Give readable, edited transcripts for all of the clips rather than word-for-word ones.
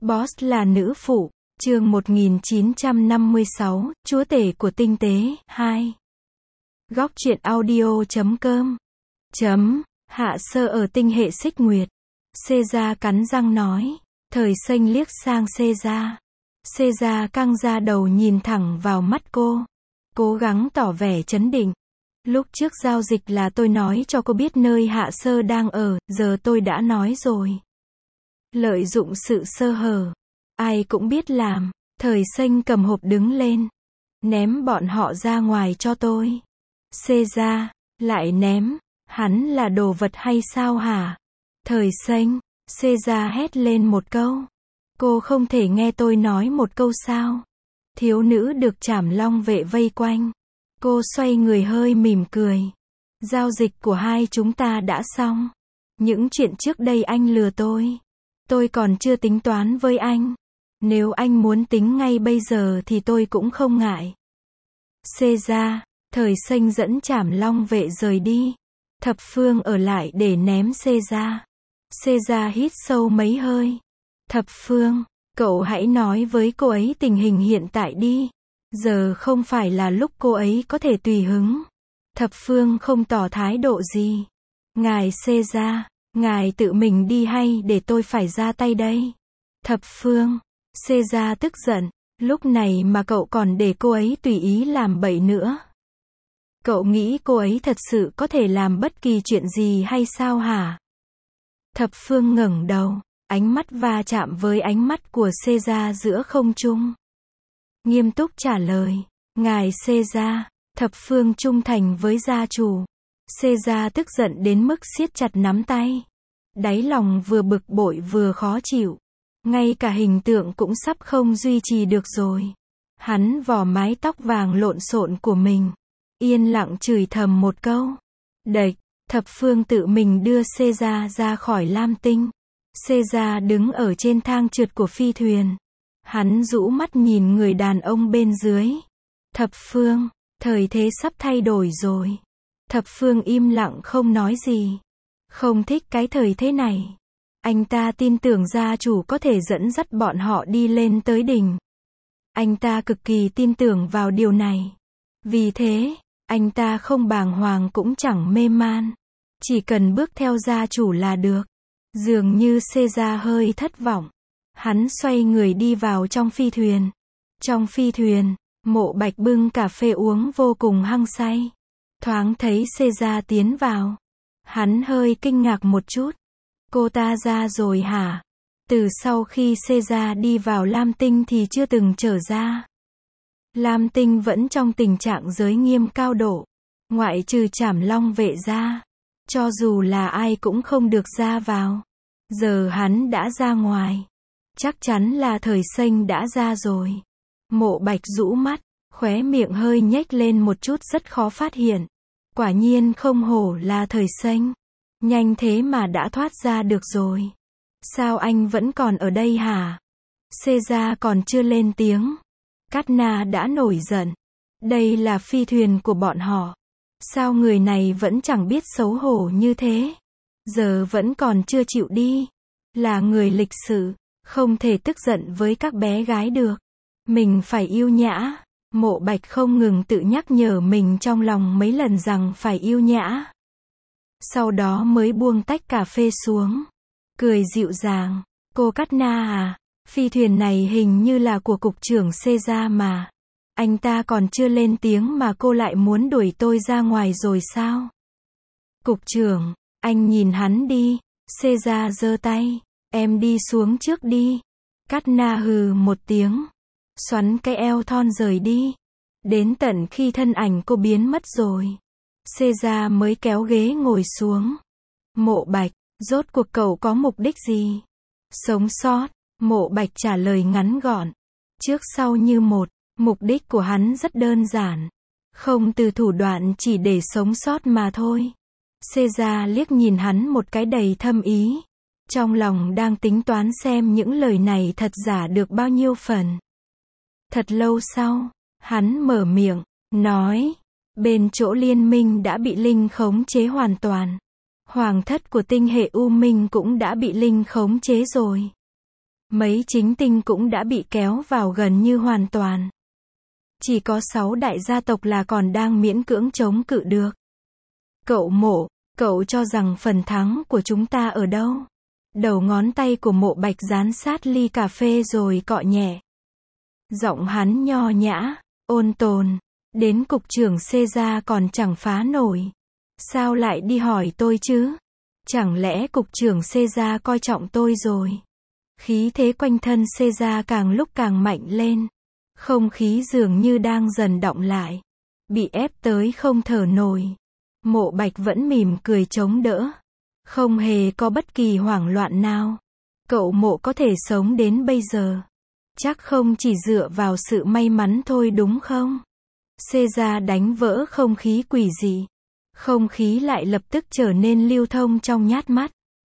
Boss là nữ phụ, chương 1956, chúa tể của tinh tế, 2. Góc truyện audio.com. Hạ sơ ở tinh hệ xích nguyệt. Caesar cắn răng nói. Thời xanh liếc sang Caesar. Caesar căng ra đầu nhìn thẳng vào mắt cô. Cố gắng tỏ vẻ trấn định. Lúc trước giao dịch là tôi nói cho cô biết nơi hạ sơ đang ở, giờ tôi đã nói rồi. Lợi dụng sự sơ hở. Ai cũng biết làm. Thời xanh cầm hộp đứng lên. Ném bọn họ ra ngoài cho tôi. Caesar, lại ném. Hắn là đồ vật hay sao hả? Thời xanh. Caesar hét lên một câu. Cô không thể nghe tôi nói một câu sao? Thiếu nữ được Trảm Long vệ vây quanh. Cô xoay người hơi mỉm cười. Giao dịch của hai chúng ta đã xong. Những chuyện trước đây anh lừa tôi còn chưa tính toán với anh. Nếu anh muốn tính ngay bây giờ thì tôi cũng không ngại. Caesar, thời xanh dẫn Trảm Long vệ rời đi. Thập Phương ở lại để ném Caesar. Caesar hít sâu mấy hơi. Thập Phương, cậu hãy nói với cô ấy tình hình hiện tại đi. Giờ không phải là lúc cô ấy có thể tùy hứng. Thập Phương không tỏ thái độ gì. Ngài Caesar, ngài tự mình đi hay để tôi phải ra tay đây? Thập Phương, Caesar tức giận. Lúc này mà cậu còn để cô ấy tùy ý làm bậy nữa. Cậu nghĩ cô ấy thật sự có thể làm bất kỳ chuyện gì hay sao hả? Thập Phương ngẩng đầu, ánh mắt va chạm với ánh mắt của Caesar giữa không trung. Nghiêm túc trả lời, ngài Caesar, Thập Phương trung thành với gia chủ. Caesar tức giận đến mức siết chặt nắm tay. Đáy lòng vừa bực bội vừa khó chịu. Ngay cả hình tượng cũng sắp không duy trì được rồi. Hắn vò mái tóc vàng lộn xộn của mình. Yên lặng chửi thầm một câu. Đệch, Thập Phương tự mình đưa Caesar ra khỏi Lam Tinh. Caesar đứng ở trên thang trượt của phi thuyền. Hắn rũ mắt nhìn người đàn ông bên dưới. Thập Phương, thời thế sắp thay đổi rồi. Thập Phương im lặng không nói gì. Không thích cái thời thế này. Anh ta tin tưởng gia chủ có thể dẫn dắt bọn họ đi lên tới đỉnh. Anh ta cực kỳ tin tưởng vào điều này. Vì thế, anh ta không bàng hoàng cũng chẳng mê man. Chỉ cần bước theo gia chủ là được. Dường như Caesar hơi thất vọng. Hắn xoay người đi vào trong phi thuyền. Trong phi thuyền, Mộ Bạch bưng cà phê uống vô cùng hăng say. Thoáng thấy Caesar tiến vào. Hắn hơi kinh ngạc một chút. Cô ta ra rồi hả? Từ sau khi Caesar đi vào Lam Tinh thì chưa từng trở ra. Lam Tinh vẫn trong tình trạng giới nghiêm cao độ. Ngoại trừ Trảm Long vệ ra. Cho dù là ai cũng không được ra vào. Giờ hắn đã ra ngoài. Chắc chắn là thời xanh đã ra rồi. Mộ Bạch rũ mắt, khóe miệng hơi nhếch lên một chút rất khó phát hiện. Quả nhiên không hổ là thời xanh. Nhanh thế mà đã thoát ra được rồi. Sao anh vẫn còn ở đây hả? Caesar còn chưa lên tiếng. Cát Na đã nổi giận. Đây là phi thuyền của bọn họ. Sao người này vẫn chẳng biết xấu hổ như thế? Giờ vẫn còn chưa chịu đi. Là người lịch sự. Không thể tức giận với các bé gái được. Mình phải yêu nhã. Mộ Bạch không ngừng tự nhắc nhở mình trong lòng mấy lần rằng phải yêu nhã. Sau đó mới buông tách cà phê xuống. Cười dịu dàng. Cô Cát Na à? Phi thuyền này hình như là của cục trưởng Caesar mà. Anh ta còn chưa lên tiếng mà cô lại muốn đuổi tôi ra ngoài rồi sao? Cục trưởng, anh nhìn hắn đi. Caesar giơ tay. Em đi xuống trước đi. Cát Na hừ một tiếng. Xoắn cái eo thon rời đi. Đến tận khi thân ảnh cô biến mất rồi. Caesar mới kéo ghế ngồi xuống. Mộ Bạch, rốt cuộc cậu có mục đích gì? Sống sót. Mộ Bạch trả lời ngắn gọn. Trước sau như một. Mục đích của hắn rất đơn giản. Không từ thủ đoạn chỉ để sống sót mà thôi. Caesar liếc nhìn hắn một cái đầy thâm ý. Trong lòng đang tính toán xem những lời này thật giả được bao nhiêu phần. Thật lâu sau, hắn mở miệng, nói. Bên chỗ liên minh đã bị Linh khống chế hoàn toàn. Hoàng thất của tinh hệ U Minh cũng đã bị Linh khống chế rồi. Mấy chính tinh cũng đã bị kéo vào gần như hoàn toàn. Chỉ có 6 đại gia tộc là còn đang miễn cưỡng chống cự được. Cậu Mộ, cậu cho rằng phần thắng của chúng ta ở đâu? Đầu ngón tay của Mộ Bạch dán sát ly cà phê rồi cọ nhẹ. Giọng hắn nho nhã, ôn tồn. Đến cục trưởng Caesar còn chẳng phá nổi. Sao lại đi hỏi tôi chứ? Chẳng lẽ cục trưởng Caesar coi trọng tôi rồi? Khí thế quanh thân Caesar càng lúc càng mạnh lên. Không khí dường như đang dần đọng lại. Bị ép tới không thở nổi. Mộ Bạch vẫn mỉm cười chống đỡ. Không hề có bất kỳ hoảng loạn nào. Cậu Mộ có thể sống đến bây giờ. Chắc không chỉ dựa vào sự may mắn thôi đúng không? Caesar đánh vỡ không khí quỷ dị. Không khí lại lập tức trở nên lưu thông trong nhát mắt.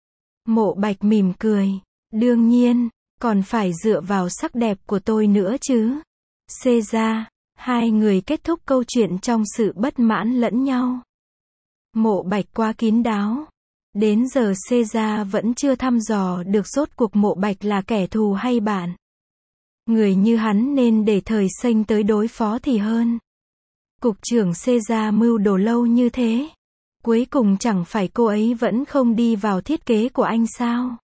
Mộ Bạch mỉm cười. Đương nhiên, còn phải dựa vào sắc đẹp của tôi nữa chứ. Caesar, hai người kết thúc câu chuyện trong sự bất mãn lẫn nhau. Mộ Bạch quá kín đáo. Đến giờ Caesar vẫn chưa thăm dò được rốt cuộc Mộ Bạch là kẻ thù hay bạn. Người như hắn nên để Thời Xanh tới đối phó thì hơn. Cục trưởng Caesar mưu đồ lâu như thế. Cuối cùng chẳng phải cô ấy vẫn không đi vào thiết kế của anh sao?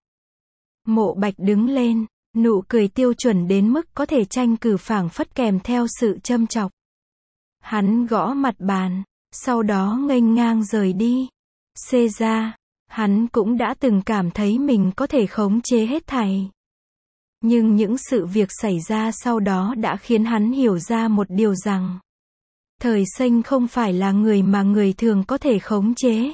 Mộ Bạch đứng lên, nụ cười tiêu chuẩn đến mức có thể tranh cử phảng phất kèm theo sự châm chọc. Hắn gõ mặt bàn, sau đó nghênh ngang rời đi. Caesar, hắn cũng đã từng cảm thấy mình có thể khống chế hết thảy. Nhưng những sự việc xảy ra sau đó đã khiến hắn hiểu ra một điều rằng Thời Xanh không phải là người mà người thường có thể khống chế.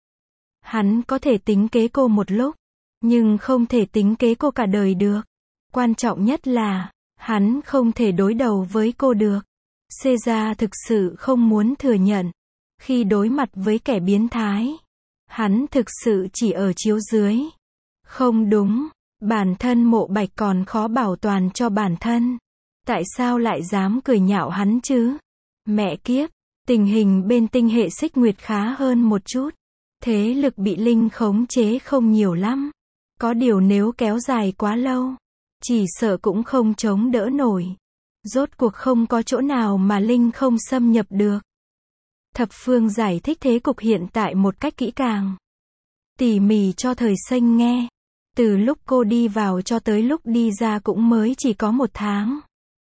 Hắn có thể tính kế cô một lúc, nhưng không thể tính kế cô cả đời được. Quan trọng nhất là, hắn không thể đối đầu với cô được. Caesar thực sự không muốn thừa nhận. Khi đối mặt với kẻ biến thái, hắn thực sự chỉ ở chiếu dưới. Không đúng, bản thân Mộ Bạch còn khó bảo toàn cho bản thân. Tại sao lại dám cười nhạo hắn chứ? Mẹ kiếp, tình hình bên tinh hệ Xích Nguyệt khá hơn một chút. Thế lực bị Linh khống chế không nhiều lắm. Có điều nếu kéo dài quá lâu, chỉ sợ cũng không chống đỡ nổi. Rốt cuộc không có chỗ nào mà Linh không xâm nhập được. Thập Phương giải thích thế cục hiện tại một cách kỹ càng, tỉ mỉ cho Thời Xanh nghe. Từ lúc cô đi vào cho tới lúc đi ra cũng mới chỉ có 1 tháng.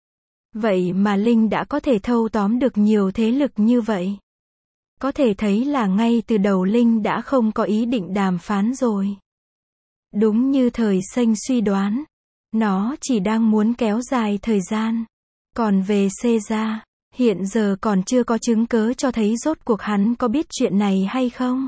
Vậy mà Linh đã có thể thâu tóm được nhiều thế lực như vậy. Có thể thấy là ngay từ đầu Linh đã không có ý định đàm phán rồi. Đúng như Thời Xanh suy đoán, nó chỉ đang muốn kéo dài thời gian. Còn về Caesar, hiện giờ còn chưa có chứng cớ cho thấy rốt cuộc hắn có biết chuyện này hay không.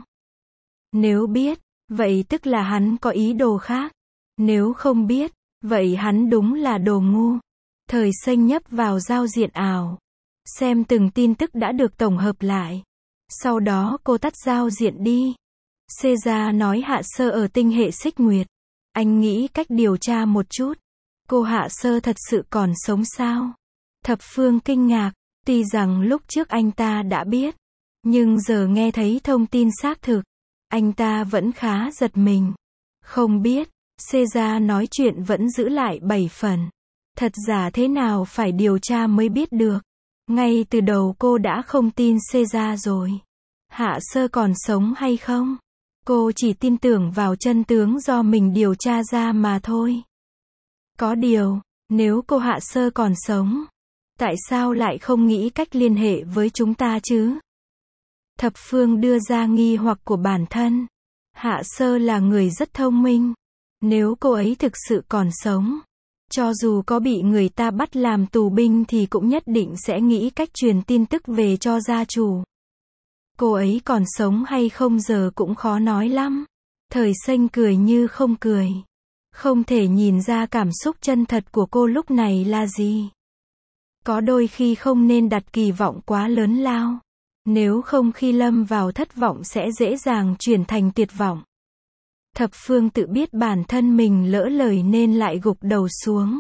Nếu biết, vậy tức là hắn có ý đồ khác. Nếu không biết, vậy hắn đúng là đồ ngu. Thời Xanh nhấp vào giao diện ảo, xem từng tin tức đã được tổng hợp lại. Sau đó cô tắt giao diện đi. Caesar nói Hạ Sơ ở tinh hệ Xích Nguyệt. Anh nghĩ cách điều tra một chút. Cô Hạ Sơ thật sự còn sống sao? Thập Phương kinh ngạc, tuy rằng lúc trước anh ta đã biết, nhưng giờ nghe thấy thông tin xác thực, anh ta vẫn khá giật mình. Không biết, Caesar nói chuyện vẫn giữ lại 7 phần. Thật giả thế nào phải điều tra mới biết được. Ngay từ đầu cô đã không tin Caesar rồi. Hạ Sơ còn sống hay không? Cô chỉ tin tưởng vào chân tướng do mình điều tra ra mà thôi. Có điều, nếu cô Hạ Sơ còn sống, tại sao lại không nghĩ cách liên hệ với chúng ta chứ? Thập Phương đưa ra nghi hoặc của bản thân. Hạ Sơ là người rất thông minh. Nếu cô ấy thực sự còn sống, cho dù có bị người ta bắt làm tù binh thì cũng nhất định sẽ nghĩ cách truyền tin tức về cho gia chủ. Cô ấy còn sống hay không giờ cũng khó nói lắm. Thời Xanh cười như không cười. Không thể nhìn ra cảm xúc chân thật của cô lúc này là gì. Có đôi khi không nên đặt kỳ vọng quá lớn lao. Nếu không khi lâm vào thất vọng sẽ dễ dàng chuyển thành tuyệt vọng. Thập Phương tự biết bản thân mình lỡ lời nên lại gục đầu xuống.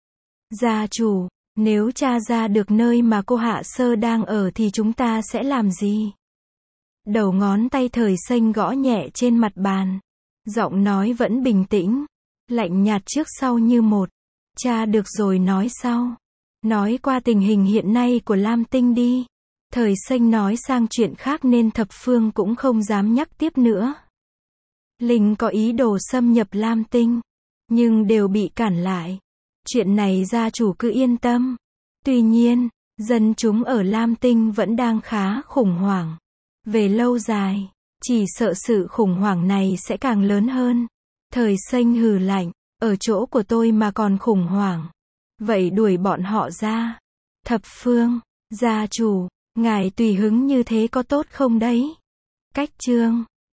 Gia chủ, nếu tra ra được nơi mà cô Hạ Sơ đang ở thì chúng ta sẽ làm gì? Đầu ngón tay Thời Xanh gõ nhẹ trên mặt bàn. Giọng nói vẫn bình tĩnh. Lạnh nhạt trước sau như một. Cha được rồi nói sau. Nói qua tình hình hiện nay của Lam Tinh đi. Thời Xanh nói sang chuyện khác nên thập phương cũng không dám nhắc tiếp nữa. Linh có ý đồ xâm nhập Lam Tinh, nhưng đều bị cản lại. Chuyện này gia chủ cứ yên tâm. Tuy nhiên, dân chúng ở Lam Tinh vẫn đang khá khủng hoảng. Về lâu dài, chỉ sợ sự khủng hoảng này sẽ càng lớn hơn. Thời Xanh hừ lạnh, ở chỗ của tôi mà còn khủng hoảng. Vậy đuổi bọn họ ra. Thập phương, gia chủ, ngài tùy hứng như thế có tốt không đấy? Cách chương